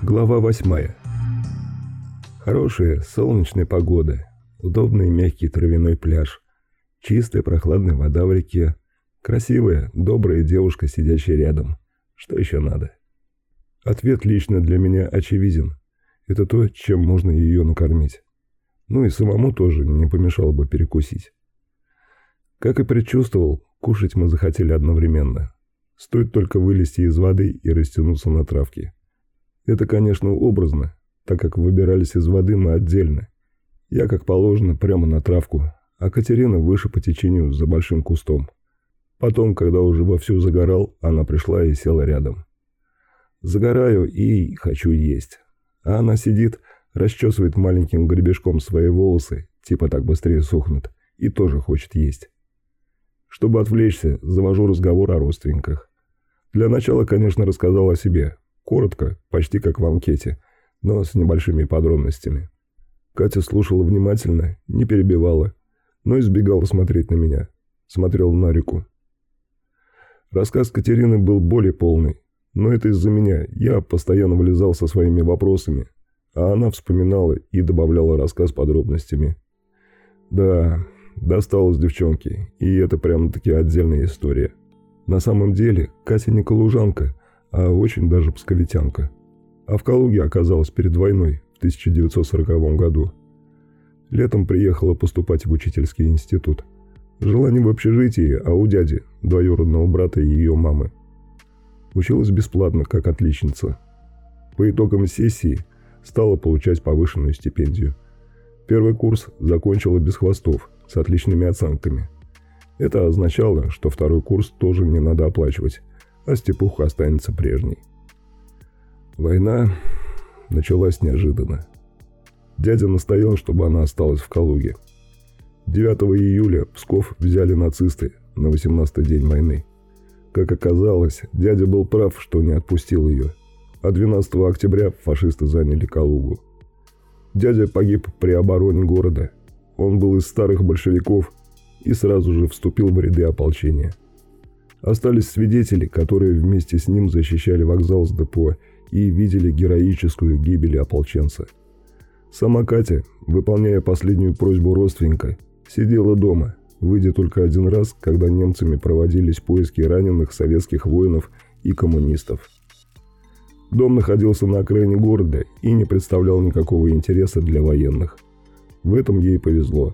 Глава 8. Хорошая солнечная погода, удобный мягкий травяной пляж, чистая прохладная вода в реке, красивая, добрая девушка, сидящая рядом. Что еще надо? Ответ лично для меня очевиден. Это то, чем можно ее накормить. Ну и самому тоже не помешало бы перекусить. Как и предчувствовал, кушать мы захотели одновременно. Стоит только вылезти из воды и растянуться на травке. Это, конечно, образно, так как выбирались из воды мы отдельно. Я, как положено, прямо на травку, а Катерина выше по течению за большим кустом. Потом, когда уже вовсю загорал, она пришла и села рядом. Загораю и хочу есть. А она сидит, расчесывает маленьким гребешком свои волосы, типа так быстрее сохнут, и тоже хочет есть. Чтобы отвлечься, завожу разговор о родственниках. Для начала, конечно, рассказал о себе. Коротко, почти как в анкете, но с небольшими подробностями. Катя слушала внимательно, не перебивала, но избегала смотреть на меня. Смотрела на реку. Рассказ Катерины был более полный, но это из-за меня. Я постоянно вылезал со своими вопросами, а она вспоминала и добавляла рассказ подробностями. Да, досталось девчонке, и это прямо-таки отдельная история. На самом деле, Катя не калужанка, а очень даже псковитянка. А в Калуге оказалась перед войной в 1940 году. Летом приехала поступать в учительский институт. Жила не в общежитии, а у дяди, двоюродного брата и ее мамы. Училась бесплатно, как отличница. По итогам сессии стала получать повышенную стипендию. Первый курс закончила без хвостов, с отличными оценками. Это означало, что второй курс тоже не надо оплачивать, а степуха останется прежней. Война началась неожиданно. Дядя настоял, чтобы она осталась в Калуге. 9 июля Псков взяли нацисты на 18-й день войны. Как оказалось, дядя был прав, что не отпустил ее, а 12 октября фашисты заняли Калугу. Дядя погиб при обороне города. Он был из старых большевиков и сразу же вступил в ряды ополчения. Остались свидетели, которые вместе с ним защищали вокзал с депо и видели героическую гибель ополченца. Сама Катя, выполняя последнюю просьбу родственника, сидела дома, выйдя только один раз, когда немцами проводились поиски раненых советских воинов и коммунистов. Дом находился на окраине города и не представлял никакого интереса для военных. В этом ей повезло.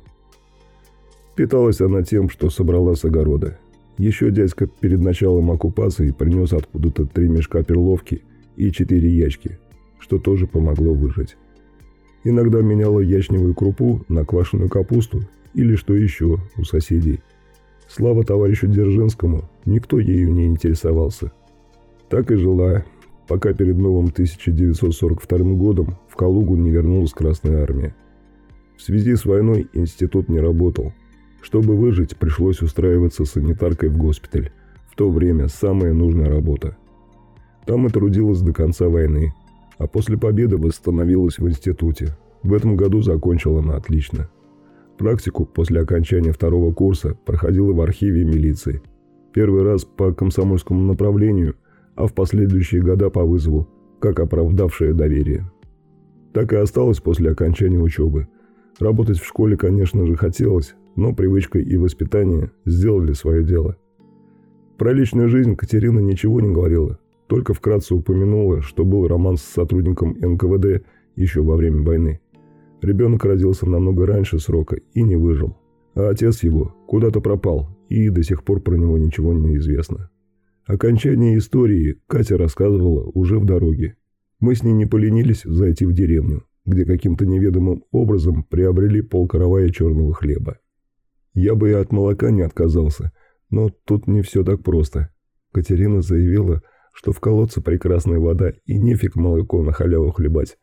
Питалась она тем, что собрала с огорода. Еще дядька перед началом оккупации принес откуда-то 3 мешка перловки и 4 ячки, что тоже помогло выжить. Иногда меняла ячневую крупу на квашеную капусту или что еще у соседей. Слава товарищу Дзержинскому, никто ею не интересовался. Так и жила, пока перед новым 1942 годом в Калугу не вернулась Красная Армия. В связи с войной институт не работал. Чтобы выжить, пришлось устраиваться санитаркой в госпиталь. В то время самая нужная работа. Там и трудилась до конца войны, а после победы восстановилась в институте. В этом году закончила она отлично. Практику после окончания второго курса проходила в архиве милиции. Первый раз по комсомольскому направлению, а в последующие года по вызову, как оправдавшее доверие. Так и осталось после окончания учебы. Работать в школе, конечно же, хотелось, но привычка и воспитание сделали свое дело. Про личную жизнь Катерина ничего не говорила, только вкратце упомянула, что был роман с сотрудником НКВД еще во время войны. Ребенок родился намного раньше срока и не выжил, а отец его куда-то пропал, и до сих пор про него ничего не известно. Окончание истории Катя рассказывала уже в дороге. Мы с ней не поленились зайти в деревню, где каким-то неведомым образом приобрели полкоровая черного хлеба. Я бы и от молока не отказался, но тут не все так просто. Катерина заявила, что в колодце прекрасная вода и нефиг молоко на халяву хлебать.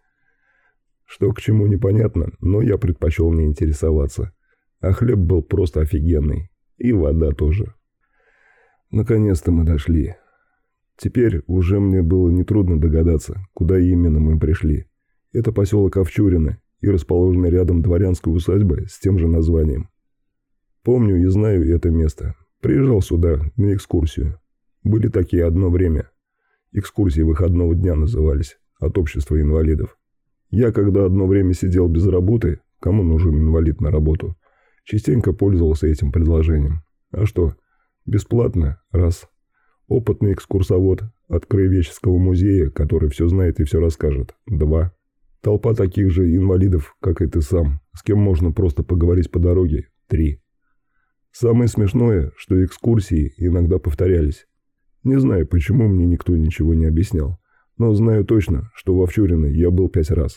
Что к чему непонятно, но я предпочел не интересоваться. А хлеб был просто офигенный. И вода тоже. Наконец-то мы дошли. Теперь уже мне было нетрудно догадаться, куда именно мы пришли. Это поселок Овчурино и расположенная рядом дворянская усадьба с тем же названием. Помню и знаю это место. Приезжал сюда на экскурсию. Были такие одно время. Экскурсии выходного дня назывались. от общества инвалидов. Я, когда одно время сидел без работы, кому нужен инвалид на работу, частенько пользовался этим предложением. А что, бесплатно, раз. Опытный экскурсовод от краеведческого музея, который все знает и все расскажет, 2. Толпа таких же инвалидов, как и ты сам, с кем можно просто поговорить по дороге, 3. Самое смешное, что экскурсии иногда повторялись. Не знаю, почему мне никто ничего не объяснял, но знаю точно, что в Овчуриной я был 5 раз.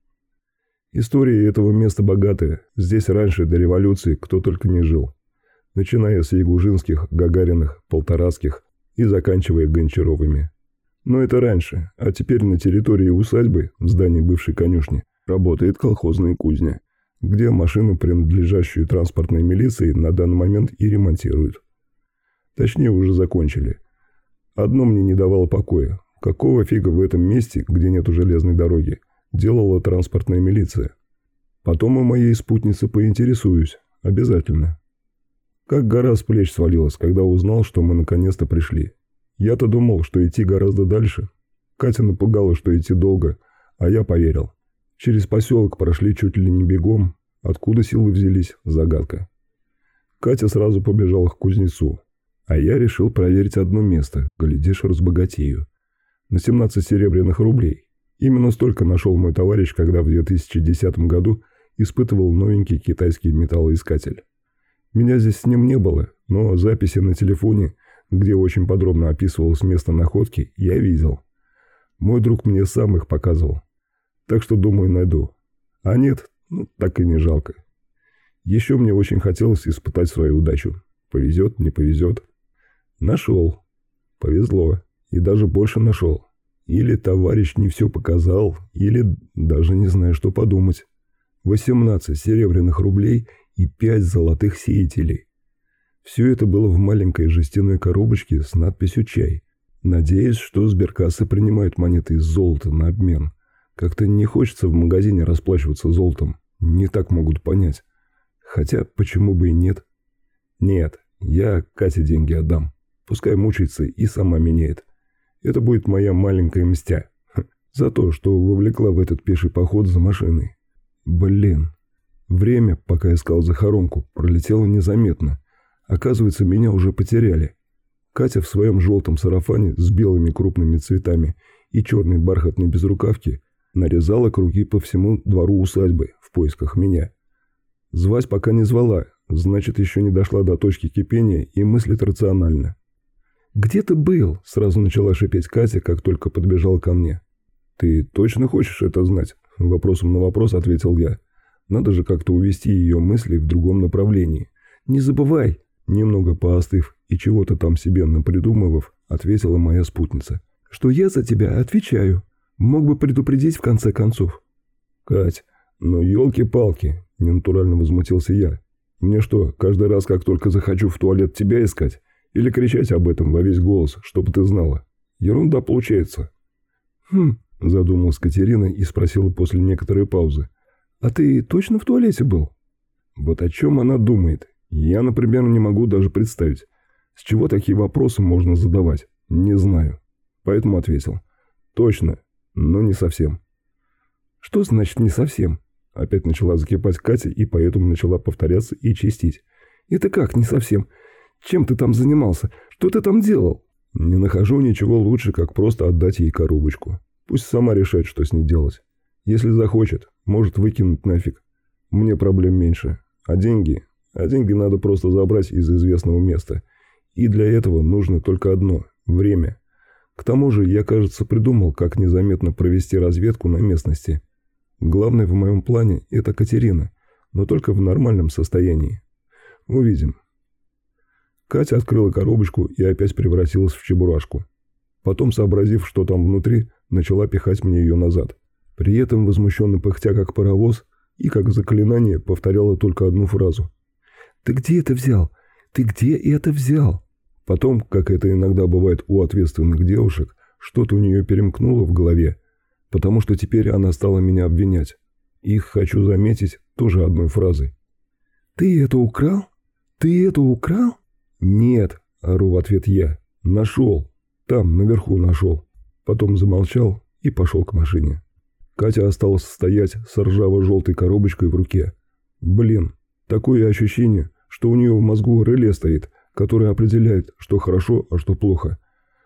История этого места богатая, здесь раньше до революции кто только не жил. Начиная с Ягужинских, Гагариных, Полторацких и заканчивая Гончаровыми. Но это раньше, а теперь на территории усадьбы, в здании бывшей конюшни, работает колхозная кузня, где машину, принадлежащую транспортной милиции, на данный момент и ремонтируют. Точнее, уже закончили. Одно мне не давало покоя. Какого фига в этом месте, где нету железной дороги, делала транспортная милиция? Потом у моей спутницы поинтересуюсь. Обязательно. Как гора с плеч свалилась, когда узнал, что мы наконец-то пришли. Я-то думал, что идти гораздо дальше. Катя напугала, что идти долго, а я поверил. Через поселок прошли чуть ли не бегом. Откуда силы взялись – загадка. Катя сразу побежала к кузнецу. А я решил проверить одно место, глядишь, разбогатею. На 17 серебряных рублей. Именно столько нашел мой товарищ, когда в 2010 году испытывал новенький китайский металлоискатель. Меня здесь с ним не было, но записи на телефоне, где очень подробно описывалось место находки, я видел. Мой друг мне сам их показывал. Так что, думаю, найду. А нет, так и не жалко. Еще мне очень хотелось испытать свою удачу. Повезет, не повезет. Нашел. Повезло. И даже больше нашел. Или товарищ не все показал, или даже не знаю, что подумать. 18 серебряных рублей и 5 золотых сеятелей. Все это было в маленькой жестяной коробочке с надписью «Чай». Надеюсь, что сберкассы принимают монеты из золота на обмен. Как-то не хочется в магазине расплачиваться золотом. Не так могут понять. Хотя, почему бы и нет? Нет, я Кате деньги отдам. Пускай мучается и сама меняет. Это будет моя маленькая мстя. За то, что вовлекла в этот пеший поход за машиной. Блин. Время, пока искал захоронку, пролетело незаметно. Оказывается, меня уже потеряли. Катя в своем желтом сарафане с белыми крупными цветами и черной бархатной безрукавке нарезала круги по всему двору усадьбы в поисках меня. Звать пока не звала, значит, еще не дошла до точки кипения и мыслит рационально. «Где ты был?» – сразу начала шипеть Катя, как только подбежала ко мне. «Ты точно хочешь это знать?» – вопросом на вопрос ответил я. Надо же как-то увести ее мысли в другом направлении. «Не забывай!» – немного поостыв и чего-то там себе напридумывав, ответила моя спутница. «Что я за тебя отвечаю. Мог бы предупредить в конце концов». «Кать, ну елки-палки!» – ненатурально возмутился я. «Мне что, каждый раз, как только захочу в туалет тебя искать? Или кричать об этом во весь голос, чтобы ты знала? Ерунда получается». Задумалась Катерина и спросила после некоторой паузы. «А ты точно в туалете был?» Вот о чем она думает. Я, например, не могу даже представить. С чего такие вопросы можно задавать? Не знаю. Поэтому ответил. Точно, но не совсем. «Что значит «не совсем»?» Опять начала закипать Катя и поэтому начала повторяться и чистить. «Это как не совсем? Чем ты там занимался? Что ты там делал?» Не нахожу ничего лучше, как просто отдать ей коробочку. Пусть сама решает, что с ней делать. Если захочет, может выкинуть нафиг. Мне проблем меньше. А деньги? А деньги надо просто забрать из известного места. И для этого нужно только одно – время. К тому же я, кажется, придумал, как незаметно провести разведку на местности. Главное в моем плане – это Катерина, но только в нормальном состоянии. Увидим. Катя открыла коробочку и опять превратилась в чебурашку. Потом, сообразив, что там внутри, начала пихать мне ее назад. При этом возмущенно пыхтя как паровоз и как заклинание повторяла только одну фразу. «Ты где это взял? Ты где это взял?» Потом, как это иногда бывает у ответственных девушек, что-то у нее перемкнуло в голове, потому что теперь она стала меня обвинять. Их, хочу заметить, тоже одной фразой. «Ты это украл? Ты это украл?» «Нет», — ору в ответ я. «Нашел. Там, наверху нашел». Потом замолчал и пошел к машине. Катя осталась стоять с ржаво-желтой коробочкой в руке. Блин, такое ощущение, что у нее в мозгу реле стоит, которое определяет, что хорошо, а что плохо.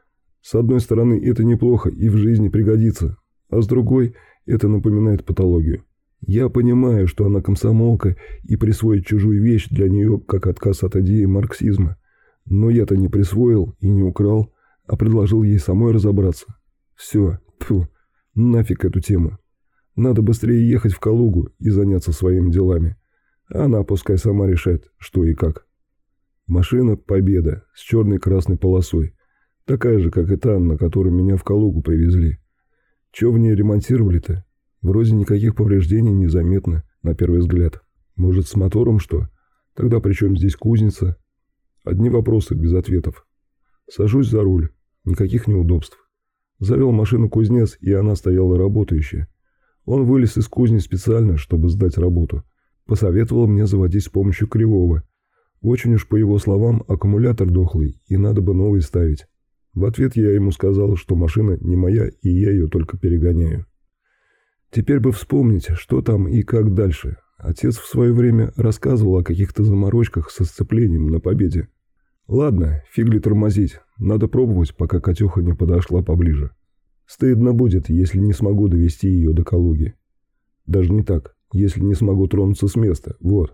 С одной стороны, это неплохо и в жизни пригодится, а с другой, это напоминает патологию. Я понимаю, что она комсомолка, и присвоить чужую вещь для нее как отказ от идеи марксизма. Но я-то не присвоил и не украл, а предложил ей самой разобраться. Все, тьфу, нафиг эту тему. Надо быстрее ехать в Калугу и заняться своими делами. А она пускай сама решает, что и как. Машина «Победа» с черной-красной полосой. Такая же, как и та, на которой меня в Калугу привезли. Че в ней ремонтировали-то? Вроде никаких повреждений не заметно, на первый взгляд. Может, с мотором что? Тогда при чем здесь кузница? Одни вопросы без ответов. Сажусь за руль. Никаких неудобств. Завел машину кузнец, и она стояла работающая. Он вылез из кузни специально, чтобы сдать работу. Посоветовал мне заводить с помощью кривого. Очень уж, по его словам, аккумулятор дохлый, и надо бы новый ставить. В ответ я ему сказал, что машина не моя, и я ее только перегоняю. Теперь бы вспомнить, что там и как дальше. Отец в свое время рассказывал о каких-то заморочках со сцеплением на Победе. Ладно, фиг ли тормозить, надо пробовать, пока Катюха не подошла поближе. Стыдно будет, если не смогу довести ее до Калуги. Даже не так, если не смогу тронуться с места, вот.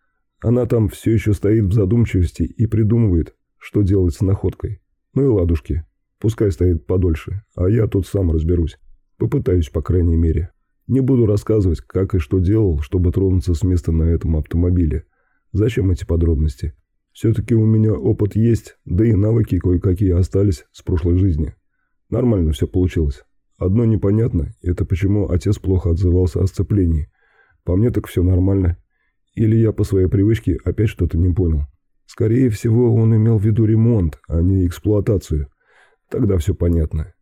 Она там все еще стоит в задумчивости и придумывает, что делать с находкой. Ну и ладушки, пускай стоит подольше, а я тут сам разберусь. Попытаюсь, по крайней мере. Не буду рассказывать, как и что делал, чтобы тронуться с места на этом автомобиле. Зачем эти подробности? Все-таки у меня опыт есть, да и навыки кое-какие остались с прошлой жизни. Нормально все получилось. Одно непонятно, это почему отец плохо отзывался о сцеплении. По мне так все нормально. Или я по своей привычке опять что-то не понял. Скорее всего, он имел в виду ремонт, а не эксплуатацию. Тогда все понятно.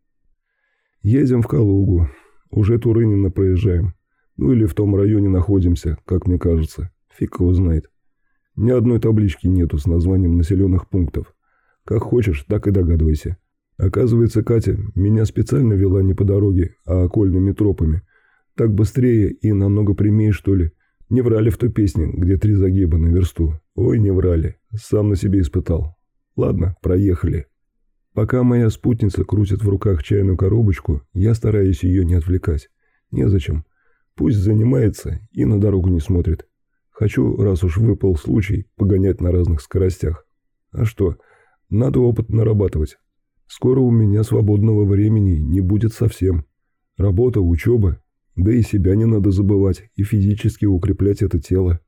Едем в Калугу. Уже Турынина проезжаем. Ну или в том районе находимся, как мне кажется. Фиг его знает. Ни одной таблички нету с названием населенных пунктов. Как хочешь, так и догадывайся. Оказывается, Катя меня специально вела не по дороге, а окольными тропами. Так быстрее и намного прямее, что ли. Не врали в той песне, где 3 загиба на версту. Ой, не врали. Сам на себе испытал. Ладно, проехали. Пока моя спутница крутит в руках чайную коробочку, я стараюсь ее не отвлекать. Незачем. Пусть занимается и на дорогу не смотрит. Хочу, раз уж выпал случай, погонять на разных скоростях. А что, надо опыт нарабатывать. Скоро у меня свободного времени не будет совсем. Работа, учеба, да и себя не надо забывать и физически укреплять это тело.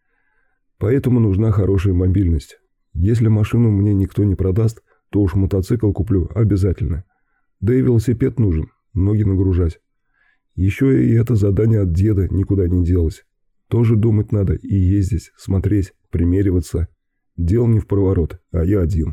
Поэтому нужна хорошая мобильность. Если машину мне никто не продаст, то уж мотоцикл куплю обязательно. Да и велосипед нужен, ноги нагружать. Еще и это задание от деда никуда не делось. Тоже думать надо и ездить, смотреть, примериваться. Дел не впроворот, а я один.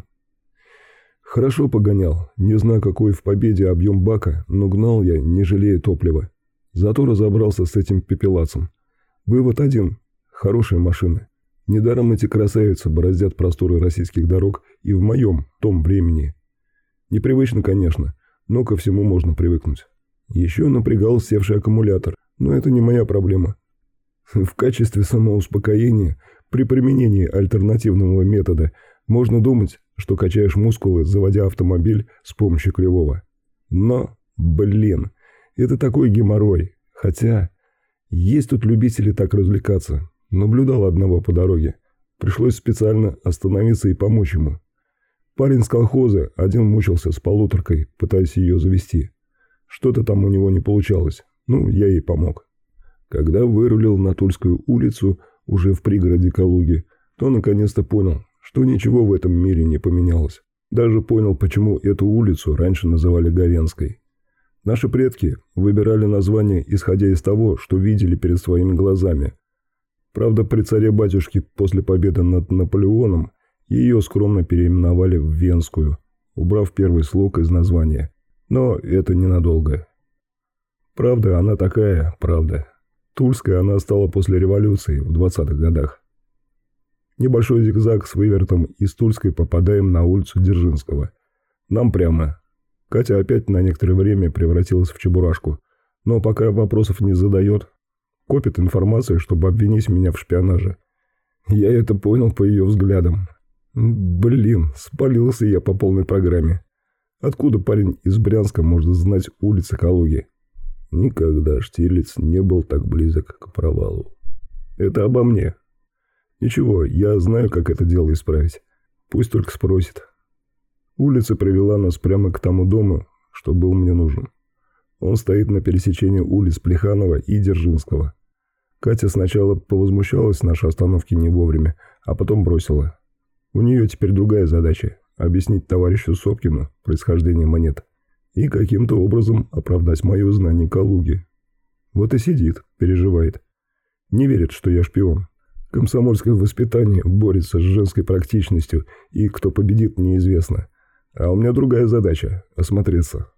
Хорошо погонял, не знаю, какой в Победе объем бака, но гнал я, не жалея топлива. Зато разобрался с этим пепелацем. Вывод один – хорошая машина. Недаром эти красавицы бороздят просторы российских дорог и в моем, том времени. Непривычно, конечно, но ко всему можно привыкнуть. Еще напрягал севший аккумулятор, но это не моя проблема. В качестве самоуспокоения при применении альтернативного метода можно думать, что качаешь мускулы, заводя автомобиль с помощью кривого. Но, блин, это такой геморрой. Хотя, есть тут любители так развлекаться. Наблюдал одного по дороге. Пришлось специально остановиться и помочь ему. Парень с колхоза один мучился с полуторкой, пытаясь ее завести. Что-то там у него не получалось. Ну, я ей помог. Когда вырулил на Тульскую улицу, уже в пригороде Калуги, то наконец-то понял, что ничего в этом мире не поменялось. Даже понял, почему эту улицу раньше называли Говенской. Наши предки выбирали название, исходя из того, что видели перед своими глазами. Правда, при царе-батюшке после победы над Наполеоном ее скромно переименовали в Венскую, убрав первый слог из названия. Но это ненадолго. Правда, она такая, правда. Тульская она стала после революции в 20-х годах. Небольшой зигзаг с вывертом из Тульской попадаем на улицу Дзержинского. Нам прямо. Катя опять на некоторое время превратилась в чебурашку. Но пока вопросов не задает, копит информацию, чтобы обвинить меня в шпионаже. Я это понял по ее взглядам. Блин, спалился я по полной программе. Откуда парень из Брянска может знать улицы Калуги? Никогда Штирлиц не был так близок к провалу. Это обо мне. Ничего, я знаю, как это дело исправить. Пусть только спросит. Улица привела нас прямо к тому дому, что был мне нужен. Он стоит на пересечении улиц Плеханова и Дзержинского. Катя сначала повозмущалась нашей остановке не вовремя, а потом бросила. У нее теперь другая задача – объяснить товарищу Сопкину происхождение монет и каким-то образом оправдать мое знание Калуги. Вот и сидит, переживает. Не верит, что я шпион. Комсомольское воспитание борется с женской практичностью, и кто победит, неизвестно. А у меня другая задача – осмотреться.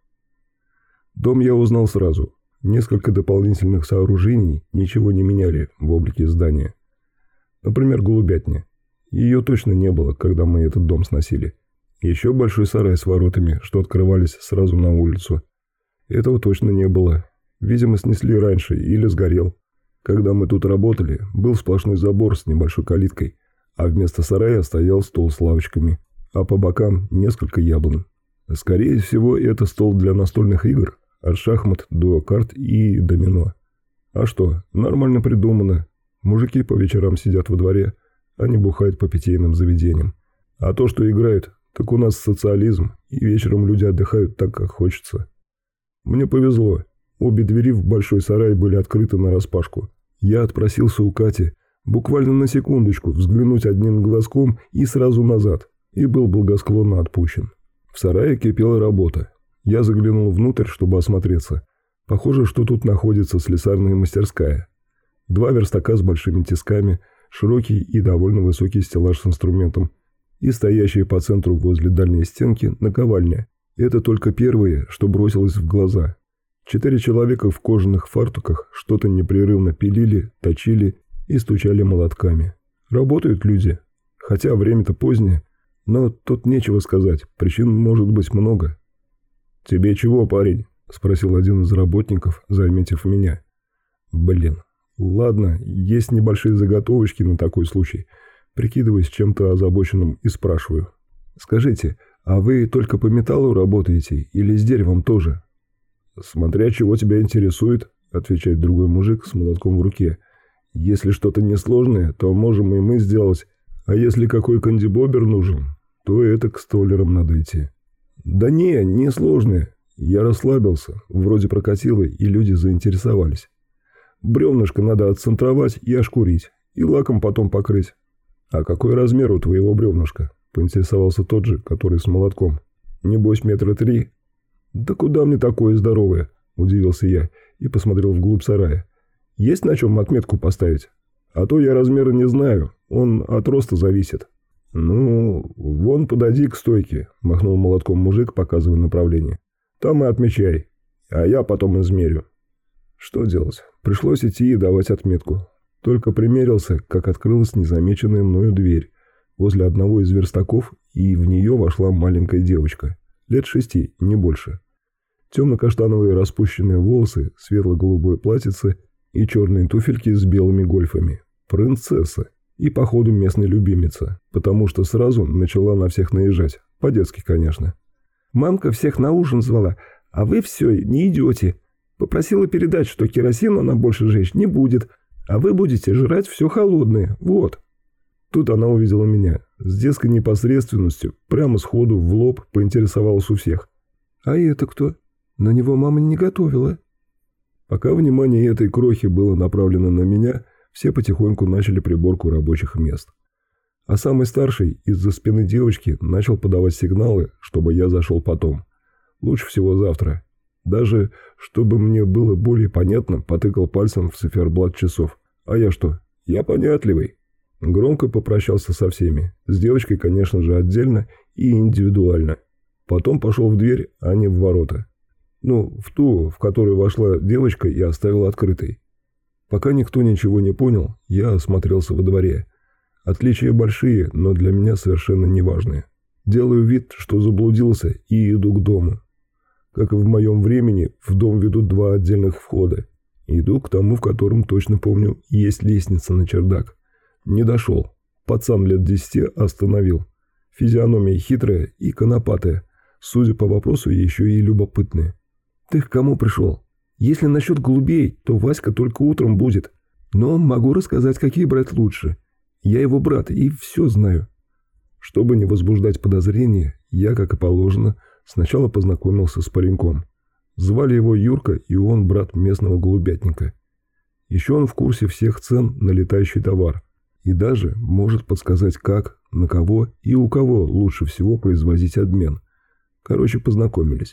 Дом я узнал сразу. Несколько дополнительных сооружений ничего не меняли в облике здания. Например, голубятня. Ее точно не было, когда мы этот дом сносили. Еще большой сарай с воротами, что открывались сразу на улицу. Этого точно не было. Видимо, снесли раньше или сгорел. Когда мы тут работали, был сплошной забор с небольшой калиткой, а вместо сарая стоял стол с лавочками, а по бокам несколько яблонь. Скорее всего, это стол для настольных игр, от шахмат до карт и домино. А что, нормально придумано. Мужики по вечерам сидят во дворе, они бухают по питейным заведениям. А то, что играют, так у нас социализм, и вечером люди отдыхают так, как хочется. Мне повезло. Обе двери в большой сарай были открыты нараспашку. Я отпросился у Кати буквально на секундочку взглянуть одним глазком и сразу назад, и был благосклонно отпущен. В сарае кипела работа. Я заглянул внутрь, чтобы осмотреться. Похоже, что тут находится слесарная мастерская. 2 верстака с большими тисками, широкий и довольно высокий стеллаж с инструментом и стоящая по центру возле дальней стенки наковальня. Это только первое, что бросилось в глаза. 4 человека в кожаных фартуках что-то непрерывно пилили, точили и стучали молотками. Работают люди, хотя время-то позднее, но тут нечего сказать, причин может быть много. «Тебе чего, парень?» – спросил один из работников, заметив меня. «Блин, ладно, есть небольшие заготовочки на такой случай». Прикидываясь чем-то озабоченным и спрашиваю. «Скажите, а вы только по металлу работаете или с деревом тоже?» «Смотря чего тебя интересует», – отвечает другой мужик с молотком в руке. «Если что-то несложное, то можем и мы сделать. А если какой кандибобер нужен, то это к столярам надо идти». «Да не сложное. Я расслабился, вроде прокатило, и люди заинтересовались. Бревнышко надо отцентровать и ошкурить, и лаком потом покрыть». «А какой размер у твоего бревнышка?» – поинтересовался тот же, который с молотком. «Небось, 3 метра?» «Да куда мне такое здоровое?» – удивился я и посмотрел вглубь сарая. «Есть на чем отметку поставить? А то я размера не знаю, он от роста зависит». «Ну, вон подойди к стойке», – махнул молотком мужик, показывая направление. «Там и отмечай, а я потом измерю». Что делать? Пришлось идти и давать отметку. Только примерился, как открылась незамеченная мною дверь возле одного из верстаков, и в нее вошла маленькая девочка, лет 6, не больше. Темно-каштановые распущенные волосы, светло-голубое платьице и черные туфельки с белыми гольфами. Принцесса. И, походу, местная любимица, потому что сразу начала на всех наезжать. По-детски, конечно. «Мамка всех на ужин звала, а вы все не идете. Попросила передать, что керосин она больше жечь не будет, а вы будете жрать все холодное, вот». Тут она увидела меня. С детской непосредственностью, прямо сходу в лоб поинтересовалась у всех. «А это кто? На него мама не готовила». Пока внимание этой крохи было направлено на меня, все потихоньку начали приборку рабочих мест. А самый старший из-за спины девочки начал подавать сигналы, чтобы я зашел потом. Лучше всего завтра. Даже, чтобы мне было более понятно, потыкал пальцем в циферблат часов. А я что? Я понятливый. Громко попрощался со всеми. С девочкой, конечно же, отдельно и индивидуально. Потом пошел в дверь, а не в ворота. Ну, в ту, в которую вошла девочка и оставила открытой. Пока никто ничего не понял, я осмотрелся во дворе. Отличия большие, но для меня совершенно неважные. Делаю вид, что заблудился, и иду к дому. Как и в моем времени, в дом ведут 2 отдельных входа. Иду к тому, в котором, точно помню, есть лестница на чердак. Не дошел. Пацан лет 10 остановил. Физиономия хитрая и конопатая. Судя по вопросу, еще и любопытная. «Ты к кому пришел? Если насчет голубей, то Васька только утром будет. Но могу рассказать, какие брать лучше. Я его брат и все знаю». Чтобы не возбуждать подозрения, я, как и положено, сначала познакомился с пареньком. Звали его Юрка, и он брат местного голубятника. Еще он в курсе всех цен на летающий товар. И даже может подсказать, как, на кого и у кого лучше всего производить обмен. Короче, познакомились.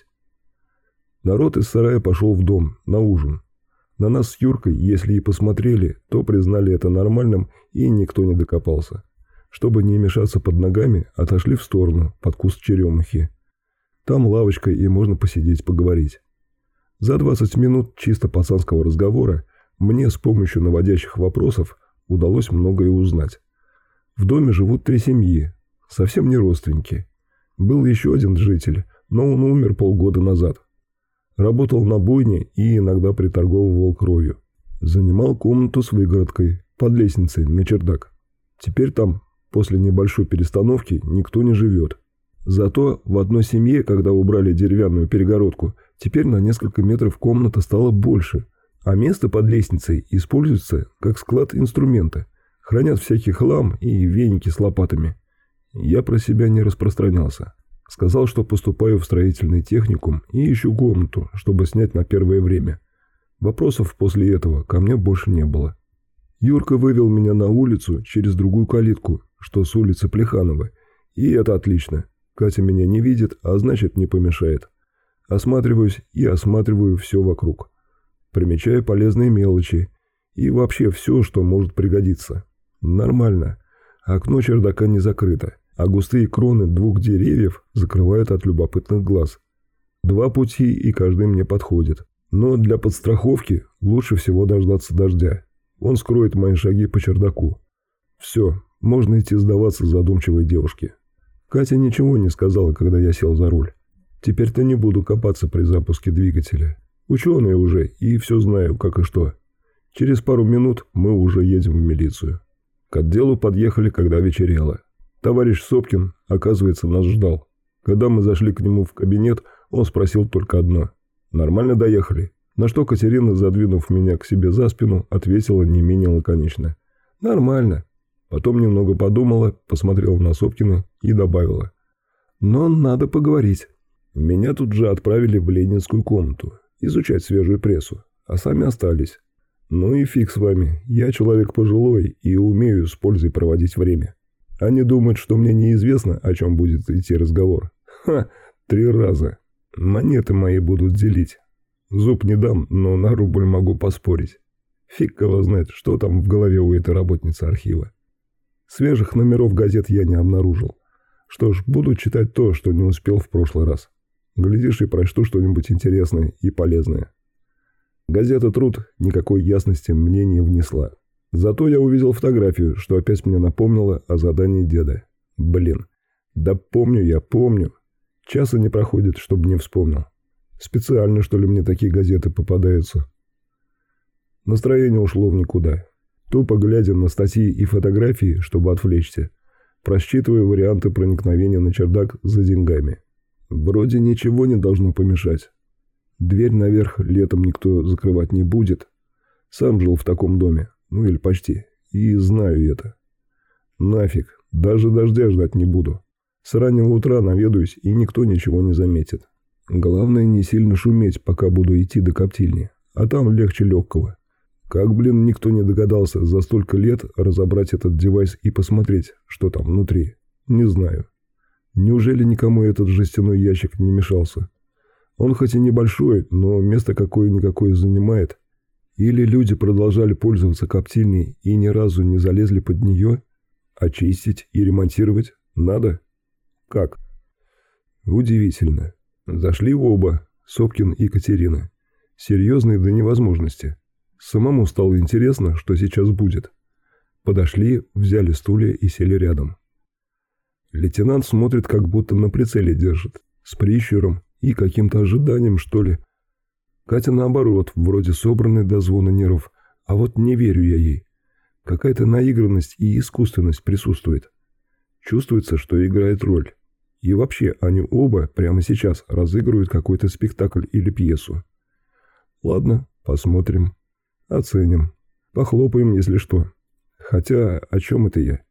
Народ из сарая пошел в дом, на ужин. На нас с Юркой, если и посмотрели, то признали это нормальным, и никто не докопался. Чтобы не мешаться под ногами, отошли в сторону, под куст черемухи. Там лавочка, и можно посидеть, поговорить. За 20 минут чисто пацанского разговора мне с помощью наводящих вопросов удалось многое узнать. В доме живут 3 семьи, совсем не родственники. Был еще один житель, но он умер полгода назад. Работал на бойне и иногда приторговывал кровью. Занимал комнату с выгородкой, под лестницей на чердак. Теперь там, после небольшой перестановки, никто не живет. Зато в одной семье, когда убрали деревянную перегородку, теперь на несколько метров комната стала больше, а место под лестницей используется как склад инструмента. Хранят всякий хлам и веники с лопатами. Я про себя не распространялся. Сказал, что поступаю в строительный техникум и ищу комнату, чтобы снять на первое время. Вопросов после этого ко мне больше не было. Юрка вывел меня на улицу через другую калитку, что с улицы Плеханова, и это отлично. Катя меня не видит, а значит не помешает. Осматриваюсь и осматриваю все вокруг. Примечаю полезные мелочи и вообще все, что может пригодиться. Нормально. Окно чердака не закрыто, а густые кроны 2 деревьев закрывают от любопытных глаз. 2 пути, и каждый мне подходит. Но для подстраховки лучше всего дождаться дождя. Он скроет мои шаги по чердаку. Все, можно идти сдаваться задумчивой девушке. Катя ничего не сказала, когда я сел за руль. Теперь-то не буду копаться при запуске двигателя. Ученый уже, и все знаю, как и что. Через пару минут мы уже едем в милицию. К отделу подъехали, когда вечерело. Товарищ Сопкин, оказывается, нас ждал. Когда мы зашли к нему в кабинет, он спросил только одно. «Нормально доехали?» На что Катерина, задвинув меня к себе за спину, ответила не менее лаконично. «Нормально». Потом немного подумала, посмотрела на Сопкина и добавила. «Но надо поговорить». Меня тут же отправили в ленинскую комнату, изучать свежую прессу, а сами остались. Ну и фиг с вами, я человек пожилой и умею с пользой проводить время. Они думают, что мне неизвестно, о чем будет идти разговор. Ха, 3 раза. Монеты мои будут делить. Зуб не дам, но на рубль могу поспорить. Фиг его знает, что там в голове у этой работницы архива. Свежих номеров газет я не обнаружил. Что ж, буду читать то, что не успел в прошлый раз. Глядишь, и прочту что-нибудь интересное и полезное. Газета «Труд» никакой ясности мне не внесла. Зато я увидел фотографию, что опять мне напомнило о задании деда. Блин, да помню я, помню. Часа не проходит, чтобы не вспомнил. Специально, что ли, мне такие газеты попадаются. Настроение ушло в никуда. Тупо глядя на статьи и фотографии, чтобы отвлечься, просчитываю варианты проникновения на чердак за деньгами. Вроде ничего не должно помешать. Дверь наверх летом никто закрывать не будет. Сам жил в таком доме, ну или почти, и знаю это. Нафиг, даже дождя ждать не буду. С раннего утра наведаюсь, и никто ничего не заметит. Главное не сильно шуметь, пока буду идти до коптильни, а там легче легкого. Как, блин, никто не догадался за столько лет разобрать этот девайс и посмотреть, что там внутри, не знаю. Неужели никому этот жестяной ящик не мешался? Он хоть и небольшой, но место какое-никакое занимает. Или люди продолжали пользоваться коптильней и ни разу не залезли под нее? Очистить и ремонтировать надо? Как? Удивительно. Зашли оба, Сопкин и Катерина. Серьезные до невозможности. Самому стало интересно, что сейчас будет. Подошли, взяли стулья и сели рядом. Лейтенант смотрит, как будто на прицеле держит, с прищуром, и каким-то ожиданием, что ли. Катя, наоборот, вроде собранная до звона нервов, а вот не верю я ей. Какая-то наигранность и искусственность присутствует. Чувствуется, что играет роль. И вообще, они оба прямо сейчас разыгрывают какой-то спектакль или пьесу. Ладно, посмотрим, оценим, похлопаем, если что. Хотя, о чем это я?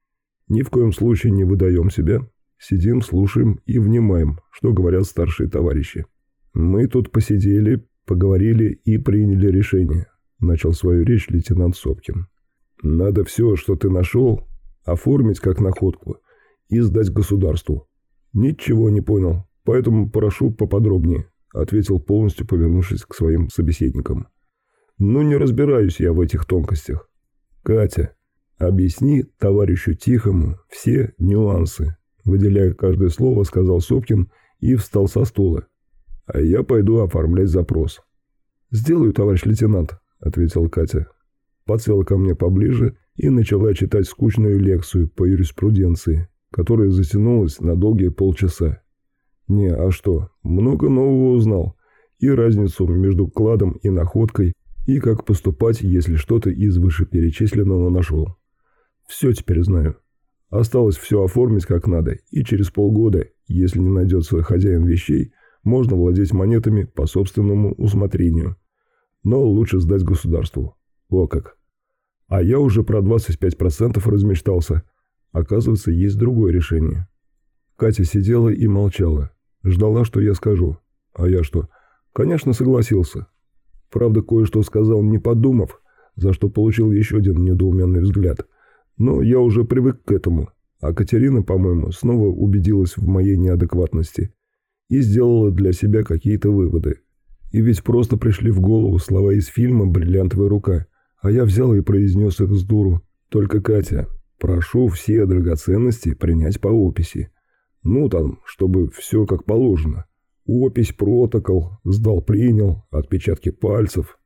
Ни в коем случае не выдаем себя. Сидим, слушаем и внимаем, что говорят старшие товарищи. Мы тут посидели, поговорили и приняли решение. Начал свою речь лейтенант Сопкин. Надо все, что ты нашел, оформить как находку и сдать государству. Ничего не понял, поэтому прошу поподробнее, ответил, полностью повернувшись к своим собеседникам. Ну, не разбираюсь я в этих тонкостях. Катя, объясни товарищу Тихому все нюансы, выделяя каждое слово, сказал Сопкин и встал со стула. А я пойду оформлять запрос. Сделаю, товарищ лейтенант, ответила Катя. Подсела ко мне поближе и начала читать скучную лекцию по юриспруденции, которая затянулась на долгие полчаса. Не, а что, много нового узнал. И разницу между кладом и находкой, и как поступать, если что-то из вышеперечисленного нашел. Все теперь знаю. Осталось все оформить как надо, и через полгода, если не найдется хозяин вещей, можно владеть монетами по собственному усмотрению. Но лучше сдать государству. О как. А я уже про 25% размечтался. Оказывается, есть другое решение. Катя сидела и молчала. Ждала, что я скажу. А я что? Конечно, согласился. Правда, кое-что сказал, не подумав, за что получил еще один недоуменный взгляд. Но я уже привык к этому. А Катерина, по-моему, снова убедилась в моей неадекватности и сделала для себя какие-то выводы. И ведь просто пришли в голову слова из фильма «Бриллиантовая рука», а я взял и произнес их с дуру. Только, Катя, прошу все драгоценности принять по описи. Ну там, чтобы все как положено. Опись, протокол, сдал-принял, отпечатки пальцев.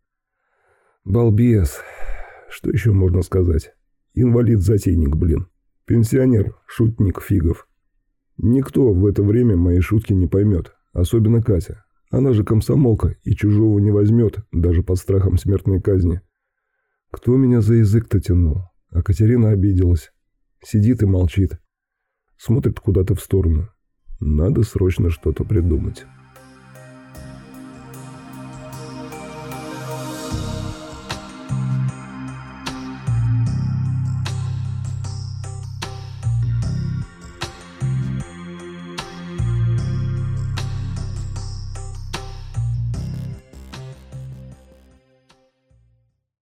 Балбес. Что еще можно сказать? Инвалид-затейник, блин. Пенсионер, шутник фигов. Никто в это время мои шутки не поймет, особенно Катя. Она же комсомолка и чужого не возьмет, даже под страхом смертной казни. Кто меня за язык-то тянул? А Катерина обиделась. Сидит и молчит. Смотрит куда-то в сторону. Надо срочно что-то придумать.